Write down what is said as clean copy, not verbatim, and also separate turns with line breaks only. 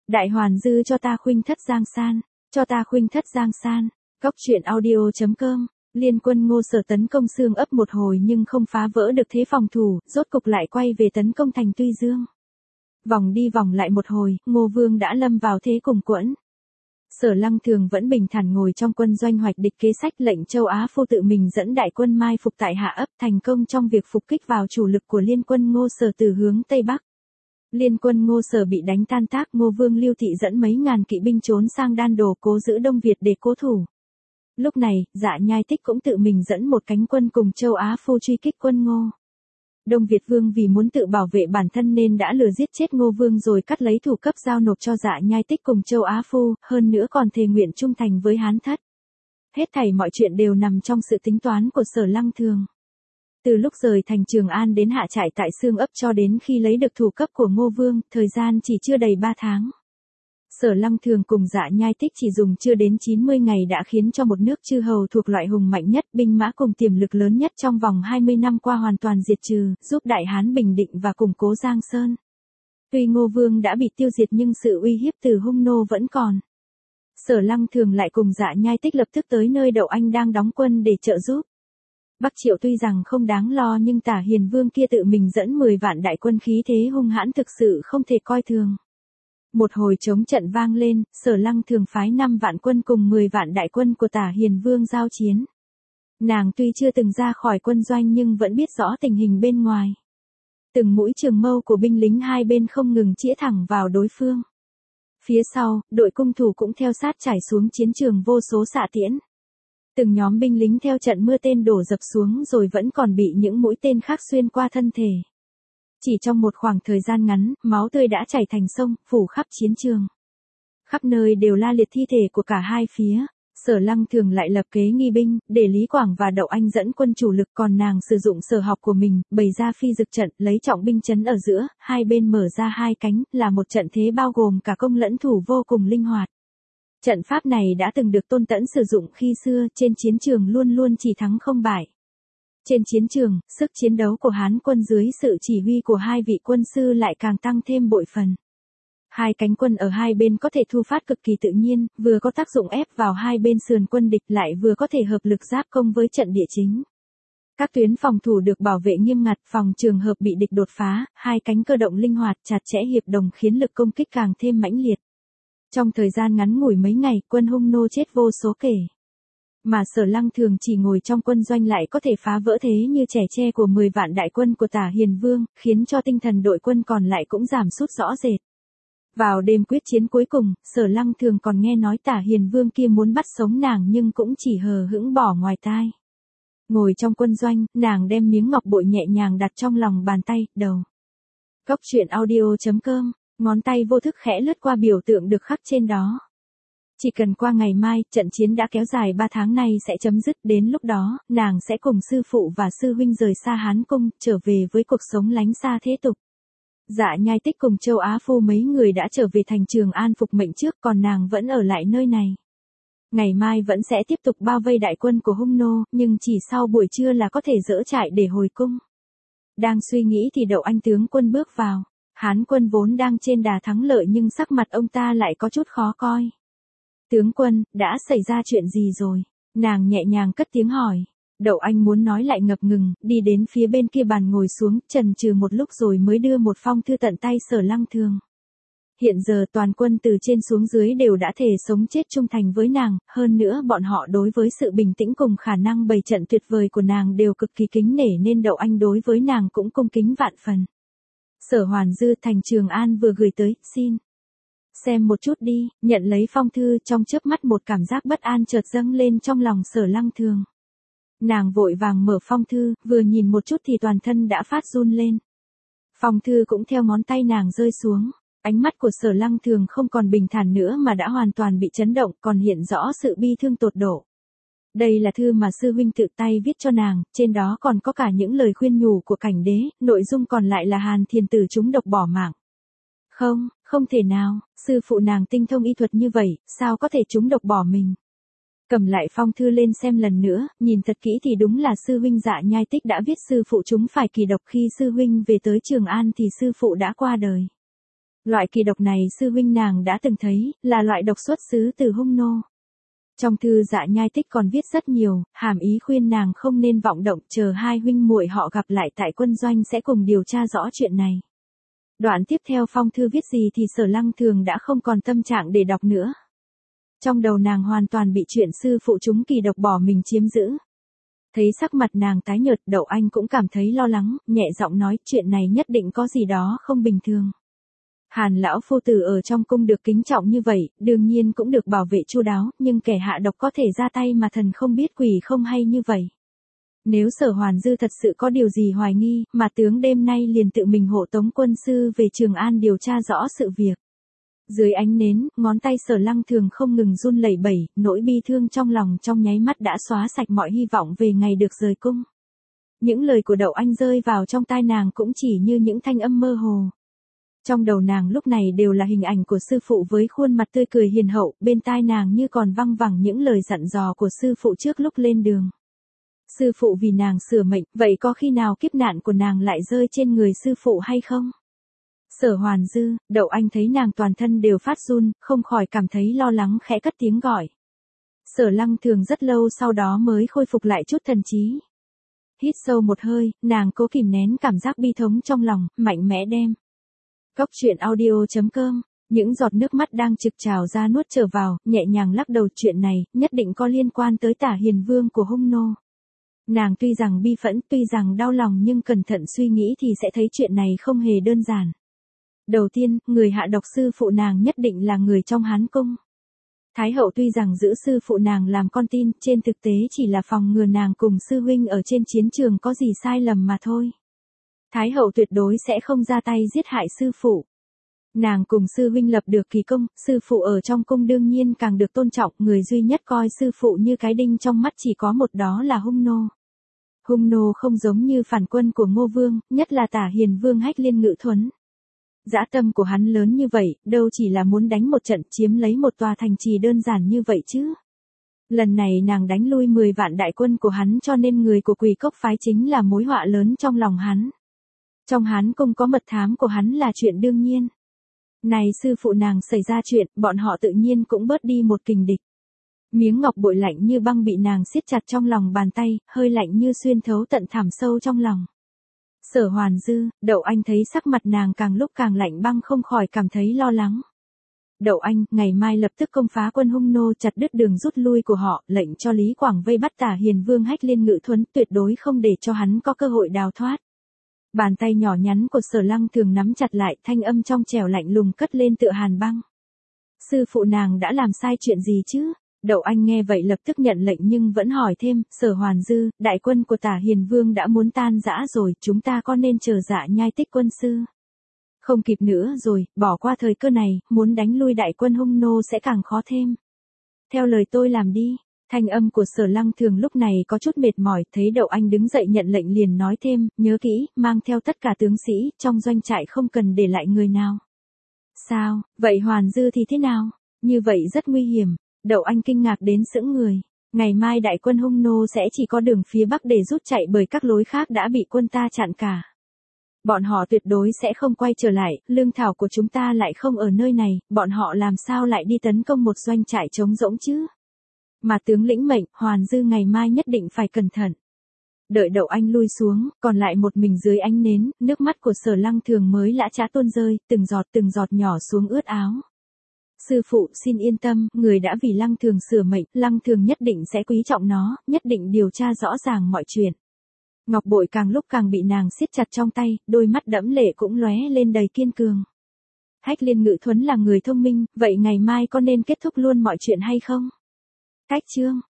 Đại Hoàn Dư cho ta khuynh thất Giang San, cho ta khuynh thất Giang San. Góc truyện audio.com. Liên quân Ngô Sở tấn công Xương Ấp một hồi nhưng không phá vỡ được thế phòng thủ, rốt cục lại quay về tấn công thành Tuy Dương. Vòng đi vòng lại một hồi, Ngô Vương đã lâm vào thế cùng quẫn. Sở Lăng Thường vẫn bình thản ngồi trong quân doanh hoạch địch kế sách, lệnh Châu Á Phu tự mình dẫn đại quân mai phục tại Hạ Ấp, thành công trong việc phục kích vào chủ lực của liên quân Ngô Sở từ hướng Tây Bắc. Liên quân Ngô Sở bị đánh tan tác, Ngô Vương Lưu Thị dẫn mấy ngàn kỵ binh trốn sang Đan Đồ cố giữ Đông Việt để cố thủ. Lúc này, Dạ Nhai Tích cũng tự mình dẫn một cánh quân cùng Châu Á Phu truy kích quân Ngô. Đông Việt Vương vì muốn tự bảo vệ bản thân nên đã lừa giết chết Ngô Vương rồi cắt lấy thủ cấp giao nộp cho Dạ Nhai Tích cùng Châu Á Phu, hơn nữa còn thề nguyện trung thành với Hán Thất. Hết thảy mọi chuyện đều nằm trong sự tính toán của Sở Lăng Thường. Từ lúc rời thành Trường An đến hạ trại tại Xương Ấp cho đến khi lấy được thủ cấp của Ngô Vương, thời gian chỉ chưa đầy 3 tháng. Sở Lăng Thường cùng Dạ Nhai Tích chỉ dùng chưa đến 90 ngày đã khiến cho một nước chư hầu thuộc loại hùng mạnh nhất, binh mã cùng tiềm lực lớn nhất trong vòng 20 năm qua hoàn toàn diệt trừ, giúp Đại Hán bình định và củng cố Giang Sơn. Tuy Ngô Vương đã bị tiêu diệt nhưng sự uy hiếp từ hung nô vẫn còn. Sở Lăng Thường lại cùng Dạ Nhai Tích lập tức tới nơi Đậu Anh đang đóng quân để trợ giúp. Bắc Triệu tuy rằng không đáng lo nhưng Tả Hiền Vương kia tự mình dẫn 10 vạn đại quân khí thế hung hãn thực sự không thể coi thường. Một hồi chống trận vang lên, Sở Lăng Thường phái 5 vạn quân cùng 10 vạn đại quân của Tả Hiền Vương giao chiến. Nàng tuy chưa từng ra khỏi quân doanh nhưng vẫn biết rõ tình hình bên ngoài. Từng mũi trường mâu của binh lính hai bên không ngừng chĩa thẳng vào đối phương. Phía sau, đội cung thủ cũng theo sát trải xuống chiến trường vô số xạ tiễn. Từng nhóm binh lính theo trận mưa tên đổ dập xuống rồi vẫn còn bị những mũi tên khác xuyên qua thân thể. Chỉ trong một khoảng thời gian ngắn, máu tươi đã chảy thành sông, phủ khắp chiến trường. Khắp nơi đều la liệt thi thể của cả hai phía. Sở Lăng Thường lại lập kế nghi binh, để Lý Quảng và Đậu Anh dẫn quân chủ lực, còn nàng sử dụng sở học của mình, bày ra phi dực trận, lấy trọng binh trấn ở giữa, hai bên mở ra hai cánh, là một trận thế bao gồm cả công lẫn thủ vô cùng linh hoạt. Trận pháp này đã từng được Tôn Tẫn sử dụng khi xưa, trên chiến trường luôn luôn chỉ thắng không bại. Trên chiến trường, sức chiến đấu của Hán quân dưới sự chỉ huy của hai vị quân sư lại càng tăng thêm bội phần. Hai cánh quân ở hai bên có thể thu phát cực kỳ tự nhiên, vừa có tác dụng ép vào hai bên sườn quân địch lại vừa có thể hợp lực giáp công với trận địa chính. Các tuyến phòng thủ được bảo vệ nghiêm ngặt, phòng trường hợp bị địch đột phá, hai cánh cơ động linh hoạt chặt chẽ hiệp đồng khiến lực công kích càng thêm mãnh liệt. Trong thời gian ngắn ngủi mấy ngày, quân hung nô chết vô số kể. Mà Sở Lăng Thường chỉ ngồi trong quân doanh lại có thể phá vỡ thế như trẻ tre của 10 vạn đại quân của Tả Hiền Vương, khiến cho tinh thần đội quân còn lại cũng giảm sút rõ rệt. Vào đêm quyết chiến cuối cùng, Sở Lăng Thường còn nghe nói Tả Hiền Vương kia muốn bắt sống nàng nhưng cũng chỉ hờ hững bỏ ngoài tai. Ngồi trong quân doanh, nàng đem miếng ngọc bội nhẹ nhàng đặt trong lòng bàn tay, đầu. Góc truyện audio.com, ngón tay vô thức khẽ lướt qua biểu tượng được khắc trên đó. Chỉ cần qua ngày mai, trận chiến đã kéo dài 3 tháng nay sẽ chấm dứt, đến lúc đó, nàng sẽ cùng sư phụ và sư huynh rời xa Hán Cung, trở về với cuộc sống lánh xa thế tục. Dạ Nhai Tích cùng Châu Á Phu mấy người đã trở về thành Trường An phục mệnh trước, còn nàng vẫn ở lại nơi này. Ngày mai vẫn sẽ tiếp tục bao vây đại quân của hung nô, nhưng chỉ sau buổi trưa là có thể dỡ trại để hồi cung. Đang suy nghĩ thì Đậu Anh tướng quân bước vào. Hán quân vốn đang trên đà thắng lợi nhưng sắc mặt ông ta lại có chút khó coi. Tướng quân, đã xảy ra chuyện gì rồi? Nàng nhẹ nhàng cất tiếng hỏi. Đậu Anh muốn nói lại ngập ngừng, đi đến phía bên kia bàn ngồi xuống, chần chừ một lúc rồi mới đưa một phong thư tận tay Sở Lăng Thường. Hiện giờ toàn quân từ trên xuống dưới đều đã thề sống chết trung thành với nàng, hơn nữa bọn họ đối với sự bình tĩnh cùng khả năng bày trận tuyệt vời của nàng đều cực kỳ kính nể nên Đậu Anh đối với nàng cũng cung kính vạn phần. Sở Hoàn Dư thành Trường An vừa gửi tới, xin. Xem một chút đi, nhận lấy phong thư, trong chớp mắt một cảm giác bất an chợt dâng lên trong lòng Sở Lăng Thường. Nàng vội vàng mở phong thư, vừa nhìn một chút thì toàn thân đã phát run lên. Phong thư cũng theo ngón tay nàng rơi xuống. Ánh mắt của Sở Lăng Thường không còn bình thản nữa mà đã hoàn toàn bị chấn động, còn hiện rõ sự bi thương tột độ. Đây là thư mà sư huynh tự tay viết cho nàng, trên đó còn có cả những lời khuyên nhủ của Cảnh Đế, nội dung còn lại là Hàn Thiền Tử trúng độc bỏ mạng. Không, không thể nào, sư phụ nàng tinh thông y thuật như vậy, sao có thể trúng độc bỏ mình. Cầm lại phong thư lên xem lần nữa, nhìn thật kỹ thì đúng là sư huynh Dạ Nhai Tích đã viết sư phụ chúng phải kỳ độc, khi sư huynh về tới Trường An thì sư phụ đã qua đời. Loại kỳ độc này sư huynh nàng đã từng thấy, là loại độc xuất xứ từ hung nô. Trong thư Dạ Nhai Tích còn viết rất nhiều, hàm ý khuyên nàng không nên vọng động, chờ hai huynh muội họ gặp lại tại quân doanh sẽ cùng điều tra rõ chuyện này. Đoạn tiếp theo phong thư viết gì thì Sở Lăng Thường đã không còn tâm trạng để đọc nữa. Trong đầu nàng hoàn toàn bị chuyện sư phụ chúng kỳ độc bỏ mình chiếm giữ. Thấy sắc mặt nàng tái nhợt, Đậu Anh cũng cảm thấy lo lắng, nhẹ giọng nói chuyện này nhất định có gì đó không bình thường. Hàn lão phu tử ở trong cung được kính trọng như vậy, đương nhiên cũng được bảo vệ chu đáo, nhưng kẻ hạ độc có thể ra tay mà thần không biết quỷ không hay như vậy. Nếu Sở Hoàn Dư thật sự có điều gì hoài nghi, mà tướng đêm nay liền tự mình hộ tống quân sư về Trường An điều tra rõ sự việc. Dưới ánh nến, ngón tay Sở Lăng Thường không ngừng run lẩy bẩy, nỗi bi thương trong lòng trong nháy mắt đã xóa sạch mọi hy vọng về ngày được rời cung. Những lời của Đậu Anh rơi vào trong tai nàng cũng chỉ như những thanh âm mơ hồ. Trong đầu nàng lúc này đều là hình ảnh của sư phụ với khuôn mặt tươi cười hiền hậu, bên tai nàng như còn văng vẳng những lời dặn dò của sư phụ trước lúc lên đường. Sư phụ vì nàng sửa mệnh, vậy có khi nào kiếp nạn của nàng lại rơi trên người sư phụ hay không? Sở Hoàn Dư, Đậu Anh thấy nàng toàn thân đều phát run, không khỏi cảm thấy lo lắng khẽ cất tiếng gọi. Sở Lăng Thường rất lâu sau đó mới khôi phục lại chút thần trí. Hít sâu một hơi, nàng cố kìm nén cảm giác bi thống trong lòng, mạnh mẽ đem. Cốc truyện audio.com, những giọt nước mắt đang trực trào ra nuốt trở vào, nhẹ nhàng lắc đầu, chuyện này nhất định có liên quan tới Tả Hiền Vương của hung nô. Nàng tuy rằng bi phẫn, tuy rằng đau lòng nhưng cẩn thận suy nghĩ thì sẽ thấy chuyện này không hề đơn giản. Đầu tiên, người hạ độc sư phụ nàng nhất định là người trong Hán Cung. Thái hậu tuy rằng giữ sư phụ nàng làm con tin, trên thực tế chỉ là phòng ngừa nàng cùng sư huynh ở trên chiến trường có gì sai lầm mà thôi. Thái hậu tuyệt đối sẽ không ra tay giết hại sư phụ. Nàng cùng sư huynh lập được kỳ công, sư phụ ở trong cung đương nhiên càng được tôn trọng, người duy nhất coi sư phụ như cái đinh trong mắt chỉ có một, đó là hung nô. Hung nô không giống như phản quân của Ngô Vương, nhất là Tả Hiền Vương Hách Liên Ngự Thuấn. Dã tâm của hắn lớn như vậy, đâu chỉ là muốn đánh một trận chiếm lấy một tòa thành trì đơn giản như vậy chứ. Lần này nàng đánh lui 10 vạn đại quân của hắn, cho nên người của Quỳ Cốc phái chính là mối họa lớn trong lòng hắn. Trong Hán Cung có mật thám của hắn là chuyện đương nhiên. Này sư phụ nàng xảy ra chuyện, bọn họ tự nhiên cũng bớt đi một kình địch. Miếng ngọc bội lạnh như băng bị nàng siết chặt trong lòng bàn tay, hơi lạnh như xuyên thấu tận thẳm sâu trong lòng. Sở Hoàn Dư, Đậu Anh thấy sắc mặt nàng càng lúc càng lạnh băng không khỏi cảm thấy lo lắng. Đậu Anh, ngày mai lập tức công phá quân hung nô, chặt đứt đường rút lui của họ, lệnh cho Lý Quảng vây bắt Tả Hiền Vương Hách Liên Ngự Thuấn, tuyệt đối không để cho hắn có cơ hội đào thoát. Bàn tay nhỏ nhắn của Sở Lăng Thường nắm chặt lại, thanh âm trong trẻo lạnh lùng cất lên tựa hàn băng. Sư phụ nàng đã làm sai chuyện gì chứ? Đậu Anh nghe vậy lập tức nhận lệnh nhưng vẫn hỏi thêm, Sở Hoàn Dư, đại quân của Tả Hiền Vương đã muốn tan rã rồi, chúng ta có nên chờ Dạ Nhai Tích quân sư? Không kịp nữa rồi, bỏ qua thời cơ này, muốn đánh lui đại quân hung nô sẽ càng khó thêm. Theo lời tôi làm đi. Thanh âm của Sở Lăng Thường lúc này có chút mệt mỏi, thấy Đậu Anh đứng dậy nhận lệnh liền nói thêm, nhớ kỹ, mang theo tất cả tướng sĩ, trong doanh trại không cần để lại người nào. Sao, vậy Hoàn Dư thì thế nào? Như vậy rất nguy hiểm. Đậu Anh kinh ngạc đến sững người. Ngày mai đại quân hung nô sẽ chỉ có đường phía bắc để rút chạy, bởi các lối khác đã bị quân ta chặn cả. Bọn họ tuyệt đối sẽ không quay trở lại, lương thảo của chúng ta lại không ở nơi này, bọn họ làm sao lại đi tấn công một doanh trại trống rỗng chứ? Mà tướng lĩnh mệnh, Hoàn Dư ngày mai nhất định phải cẩn thận. Đợi Đậu Anh lui xuống, còn lại một mình dưới ánh nến, nước mắt của Sở Lăng Thường mới lã chã tuôn rơi, từng giọt nhỏ xuống ướt áo. Sư phụ xin yên tâm, người đã vì Lăng Thường sửa mệnh, Lăng Thường nhất định sẽ quý trọng nó, nhất định điều tra rõ ràng mọi chuyện. Ngọc bội càng lúc càng bị nàng siết chặt trong tay, đôi mắt đẫm lệ cũng lóe lên đầy kiên cường. Hách Liên Ngự Thuấn là người thông minh, vậy ngày mai có nên kết thúc luôn mọi chuyện hay không? Cách chương